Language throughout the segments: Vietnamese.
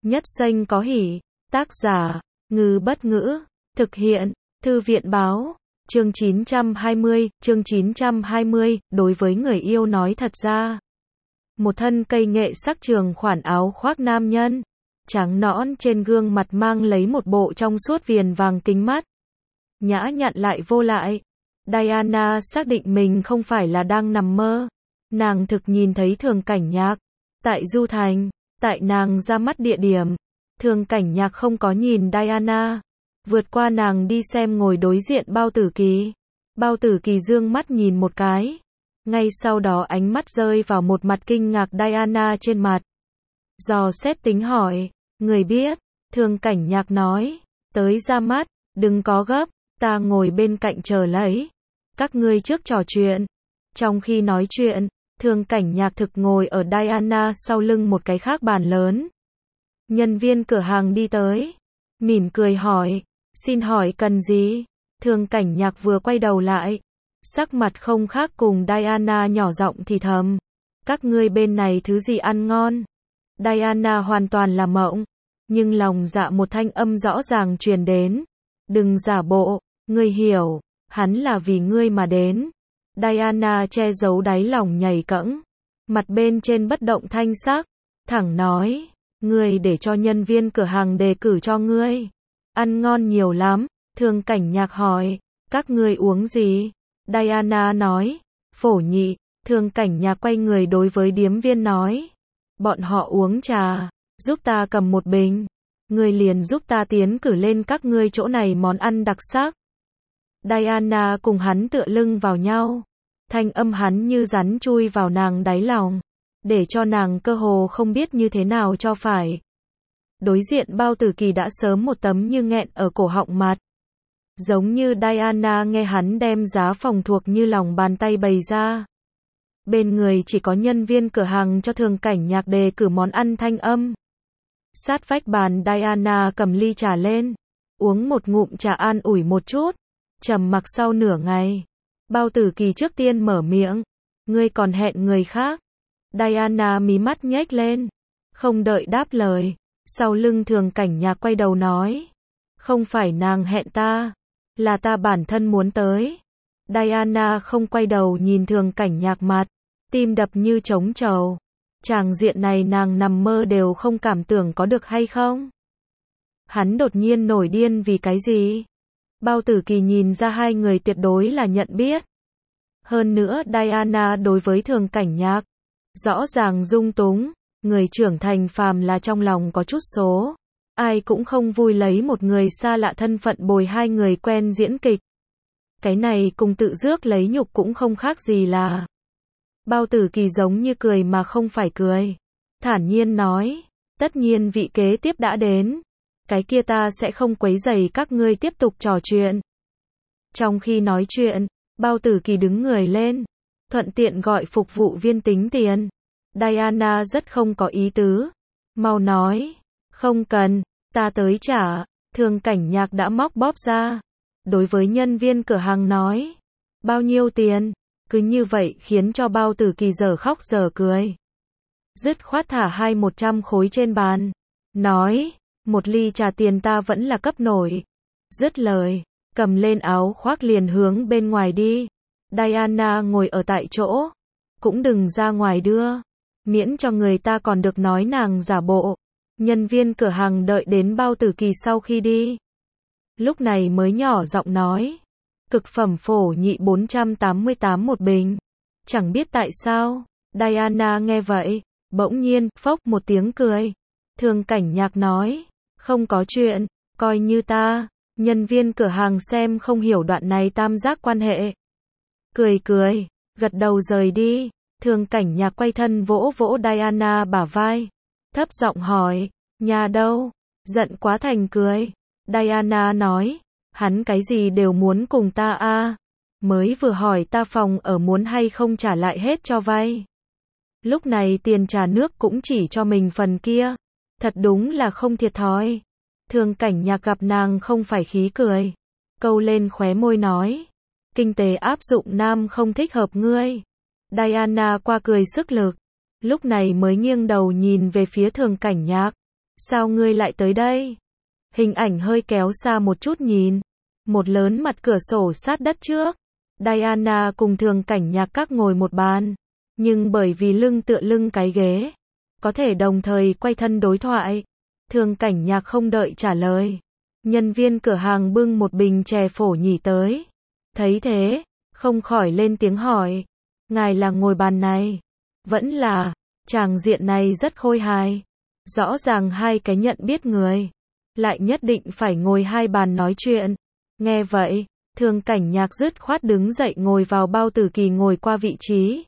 Nhất Xanh có hỉ. Tác giả, Ngư Bất Ngữ. Thực hiện, Thư viện Báo. Chương 920, đối với người yêu nói thật ra. Một thân cây nghệ sắc trường khoản áo khoác nam nhân. Trắng nõn trên gương mặt mang lấy một bộ trong suốt viền vàng kính mắt. Nhã nhặn lại vô lại. Diana xác định mình không phải là đang nằm mơ. Nàng thực nhìn thấy Thường Cảnh Nhạc. Tại Du Thành, tại nàng ra mắt địa điểm. Thường Cảnh Nhạc không có nhìn Diana. Vượt qua nàng đi xem ngồi đối diện Bao Tử Kỳ. Bao Tử Kỳ dương mắt nhìn một cái. Ngay sau đó ánh mắt rơi vào một mặt kinh ngạc Diana trên mặt. Dò xét tính hỏi, người biết, Thường Cảnh Nhạc nói, tới ra mắt, đừng có gấp, ta ngồi bên cạnh chờ lấy. Các ngươi trước trò chuyện. Trong khi nói chuyện, Thường Cảnh Nhạc thực ngồi ở Diana sau lưng một cái khác bàn lớn. Nhân viên cửa hàng đi tới, mỉm cười hỏi, xin hỏi cần gì? Thường Cảnh Nhạc vừa quay đầu lại, sắc mặt không khác cùng Diana nhỏ giọng thì thầm, các ngươi bên này thứ gì ăn ngon? Diana hoàn toàn là mộng, nhưng lòng dạ một thanh âm rõ ràng truyền đến, đừng giả bộ, ngươi hiểu, hắn là vì ngươi mà đến. Diana che giấu đáy lòng nhảy cẫng, mặt bên trên bất động thanh sắc, thẳng nói, ngươi để cho nhân viên cửa hàng đề cử cho ngươi. Ăn ngon nhiều lắm. Thường Cảnh Nhạc hỏi, các ngươi uống gì? Diana nói, phổ nhị. Thường Cảnh Nhạc quay người đối với điếm viên nói, bọn họ uống trà, giúp ta cầm một bình. Ngươi liền giúp ta tiến cử lên các ngươi chỗ này món ăn đặc sắc. Diana cùng hắn tựa lưng vào nhau. Thanh âm hắn như rắn chui vào nàng đáy lòng, để cho nàng cơ hồ không biết như thế nào cho phải. Đối diện Bao Tử Kỳ đã sớm một tấm như nghẹn ở cổ họng mặt. Giống như Diana nghe hắn đem giá phòng thuộc như lòng bàn tay bày ra. Bên người chỉ có nhân viên cửa hàng cho Thường Cảnh Nhạc đề cử món ăn thanh âm. Sát vách bàn Diana cầm ly trà lên, uống một ngụm trà an ủi một chút. Trầm mặc sau nửa ngày, Bao Tử Kỳ trước tiên mở miệng, ngươi còn hẹn người khác? Diana mí mắt nhếch lên, không đợi đáp lời, sau lưng Thường Cảnh Nhạc quay đầu nói, không phải nàng hẹn ta, là ta bản thân muốn tới. Diana không quay đầu nhìn Thường Cảnh Nhạc mặt, tim đập như trống trầu. Tràng diện này nàng nằm mơ đều không cảm tưởng có được hay không? Hắn đột nhiên nổi điên vì cái gì? Bao Tử Kỳ nhìn ra hai người tuyệt đối là nhận biết. Hơn nữa Diana đối với Thường Cảnh Nhạc rõ ràng dung túng, người trưởng thành phàm là trong lòng có chút số, ai cũng không vui lấy một người xa lạ thân phận bồi hai người quen diễn kịch. Cái này cùng tự rước lấy nhục cũng không khác gì là. Bao Tử Kỳ giống như cười mà không phải cười, thản nhiên nói, tất nhiên vị kế tiếp đã đến, cái kia ta sẽ không quấy rầy các ngươi tiếp tục trò chuyện. Trong khi nói chuyện, Bao Tử Kỳ đứng người lên, thuận tiện gọi phục vụ viên tính tiền. Diana rất không có ý tứ, mau nói, không cần, ta tới trả. Thường Cảnh Nhạc đã móc bóp ra, đối với nhân viên cửa hàng nói, bao nhiêu tiền? Cứ như vậy khiến cho Bao Tử Kỳ giờ khóc giờ cười. Dứt khoát thả 100 khối trên bàn, nói, một ly trà tiền ta vẫn là cấp nổi. Dứt lời, cầm lên áo khoác liền hướng bên ngoài đi. Diana ngồi ở tại chỗ, cũng đừng ra ngoài đưa, miễn cho người ta còn được nói nàng giả bộ. Nhân viên cửa hàng đợi đến Bao Tử Kỳ sau khi đi, lúc này mới nhỏ giọng nói, cực phẩm phổ nhị 488 một bình. Chẳng biết tại sao, Diana nghe vậy, bỗng nhiên, phốc một tiếng cười. Thường Cảnh Nhạc nói, không có chuyện, coi như ta. Nhân viên cửa hàng xem không hiểu đoạn này tam giác quan hệ. Cười cười, gật đầu rời đi. Thường Cảnh Nhạc quay thân vỗ vỗ Diana bả vai, thấp giọng hỏi, nhà đâu? Giận quá thành cười. Diana nói, hắn cái gì đều muốn cùng ta a, mới vừa hỏi ta phòng ở muốn hay không trả lại hết cho vay. Lúc này tiền trả nước cũng chỉ cho mình phần kia, thật đúng là không thiệt thòi. Thường Cảnh Nhạc gặp nàng không phải khí cười, câu lên khóe môi nói, kinh tế áp dụng nam không thích hợp ngươi. Diana qua cười sức lực, lúc này mới nghiêng đầu nhìn về phía Thường Cảnh Nhạc, sao ngươi lại tới đây? Hình ảnh hơi kéo xa một chút nhìn. Một lớn mặt cửa sổ sát đất trước. Diana cùng Thường Cảnh Nhạc các ngồi một bàn. Nhưng bởi vì lưng tựa lưng cái ghế, có thể đồng thời quay thân đối thoại. Thường Cảnh Nhạc không đợi trả lời. Nhân viên cửa hàng bưng một bình chè phổ nhỉ tới. Thấy thế, không khỏi lên tiếng hỏi. Ngài là ngồi bàn này? Vẫn là, tràng diện này rất khôi hài. Rõ ràng hai cái nhận biết người. Lại nhất định phải ngồi hai bàn nói chuyện. Nghe vậy, Thường Cảnh Nhạc dứt khoát đứng dậy ngồi vào Bao Tử Kỳ ngồi qua vị trí.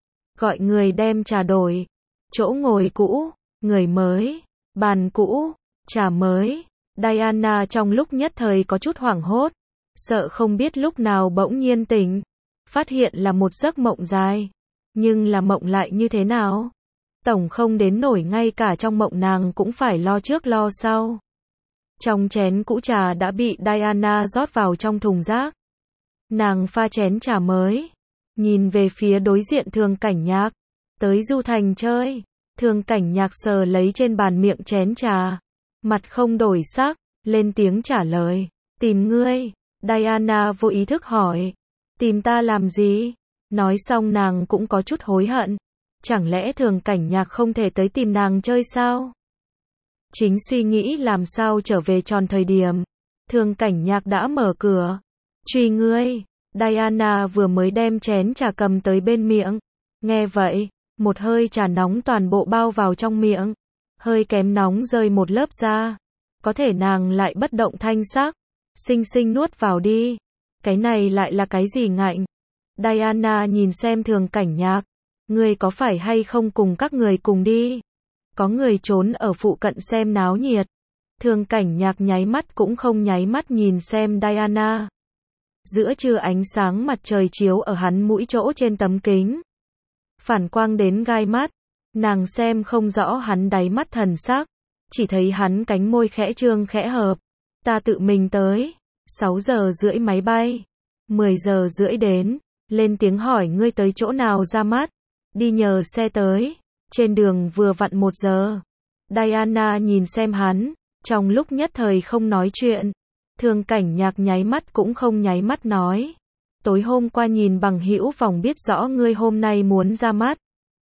Gọi người đem trà đổi. Chỗ ngồi cũ, người mới, bàn cũ, trà mới. Diana trong lúc nhất thời có chút hoảng hốt, sợ không biết lúc nào bỗng nhiên tỉnh, phát hiện là một giấc mộng dài. Nhưng là mộng lại như thế nào? Tổng không đến nổi ngay cả trong mộng nàng cũng phải lo trước lo sau. Trong chén cũ trà đã bị Diana rót vào trong thùng rác. Nàng pha chén trà mới, nhìn về phía đối diện Thường Cảnh Nhạc. Tới Du Thành chơi. Thường Cảnh Nhạc sờ lấy trên bàn miệng chén trà, mặt không đổi sắc, lên tiếng trả lời. Tìm ngươi. Diana vô ý thức hỏi. Tìm ta làm gì? Nói xong nàng cũng có chút hối hận. Chẳng lẽ Thường Cảnh Nhạc không thể tới tìm nàng chơi sao? Chính suy nghĩ làm sao trở về tròn thời điểm, Thường Cảnh Nhạc đã mở cửa. Truy ngươi. Diana vừa mới đem chén trà cầm tới bên miệng. Nghe vậy, một hơi trà nóng toàn bộ bao vào trong miệng. Hơi kém nóng rơi một lớp ra. Có thể nàng lại bất động thanh sắc. Xinh xinh nuốt vào đi. Cái này lại là cái gì ngạnh? Diana nhìn xem Thường Cảnh Nhạc. Ngươi có phải hay không cùng các người cùng đi? Có người trốn ở phụ cận xem náo nhiệt. Thường Cảnh Nhạc nháy mắt cũng không nháy mắt nhìn xem Diana. Giữa trưa ánh sáng mặt trời chiếu ở hắn mũi chỗ trên tấm kính. Phản quang đến gai mắt. Nàng xem không rõ hắn đáy mắt thần sắc. Chỉ thấy hắn cánh môi khẽ trương khẽ hợp. Ta tự mình tới. 6 giờ rưỡi máy bay. 10 giờ rưỡi đến. Lên tiếng hỏi ngươi tới chỗ nào ra mắt. Đi nhờ xe tới. Trên đường vừa vặn 1 giờ. Diana nhìn xem hắn. Trong lúc nhất thời không nói chuyện. Thường Cảnh Nhạc nháy mắt cũng không nháy mắt nói. Tối hôm qua nhìn bằng hữu vòng biết rõ ngươi hôm nay muốn ra mắt.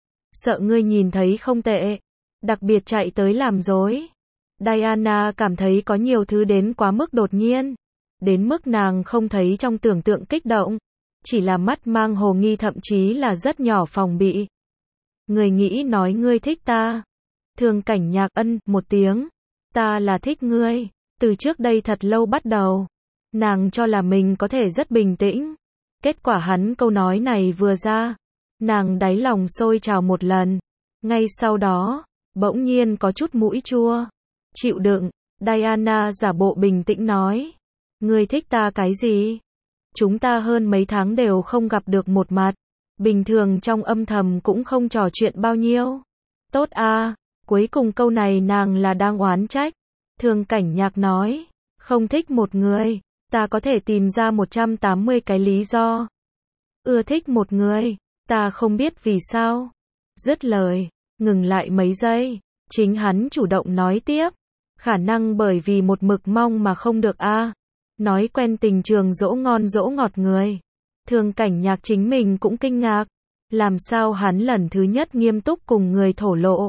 Sợ ngươi nhìn thấy không tệ. Đặc biệt chạy tới làm dối. Diana cảm thấy có nhiều thứ đến quá mức đột nhiên. Đến mức nàng không thấy trong tưởng tượng kích động. Chỉ là mắt mang hồ nghi thậm chí là rất nhỏ phòng bị. Người nghĩ nói ngươi thích ta. Thường Cảnh Nhạc ân một tiếng. Ta là thích ngươi. Từ trước đây thật lâu bắt đầu. Nàng cho là mình có thể rất bình tĩnh. Kết quả hắn câu nói này vừa ra. Nàng đáy lòng sôi trào một lần. Ngay sau đó, bỗng nhiên có chút mũi chua. Chịu đựng. Diana giả bộ bình tĩnh nói. Ngươi thích ta cái gì? Chúng ta hơn mấy tháng đều không gặp được một mặt. Bình thường trong âm thầm cũng không trò chuyện bao nhiêu. Tốt à, cuối cùng câu này nàng là đang oán trách. Thường Cảnh Nhạc nói, không thích một người, ta có thể tìm ra 180 cái lý do. Ưa thích một người, ta không biết vì sao. Dứt lời, ngừng lại mấy giây, chính hắn chủ động nói tiếp. Khả năng bởi vì một mực mong mà không được a. Nói quen tình trường dỗ ngon dỗ ngọt người. Thường Cảnh Nhạc chính mình cũng kinh ngạc. Làm sao hắn lần thứ nhất nghiêm túc cùng người thổ lộ.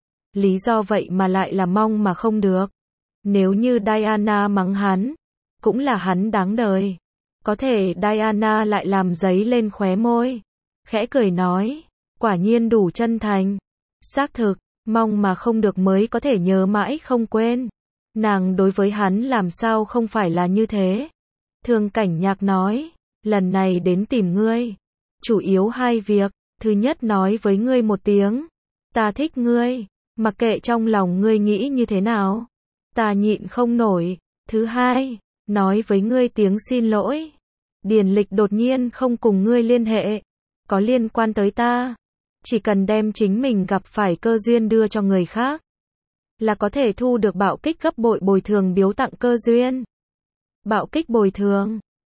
Lý do vậy mà lại là mong mà không được. Nếu như Diana mắng hắn, cũng là hắn đáng đời. Có thể Diana lại làm giấy lên khóe môi. Khẽ cười nói, quả nhiên đủ chân thành. Xác thực, mong mà không được mới có thể nhớ mãi không quên. Nàng đối với hắn làm sao không phải là như thế. Thường Cảnh Nhạc nói, lần này đến tìm ngươi. Chủ yếu hai việc, thứ nhất nói với ngươi một tiếng. Ta thích ngươi, mặc kệ trong lòng ngươi nghĩ như thế nào. Ta nhịn không nổi. Thứ hai, nói với ngươi tiếng xin lỗi. Điền Lịch đột nhiên không cùng ngươi liên hệ. Có liên quan tới ta. Chỉ cần đem chính mình gặp phải cơ duyên đưa cho người khác. Là có thể thu được bạo kích gấp bội bồi thường biếu tặng cơ duyên. Bạo kích bồi thường.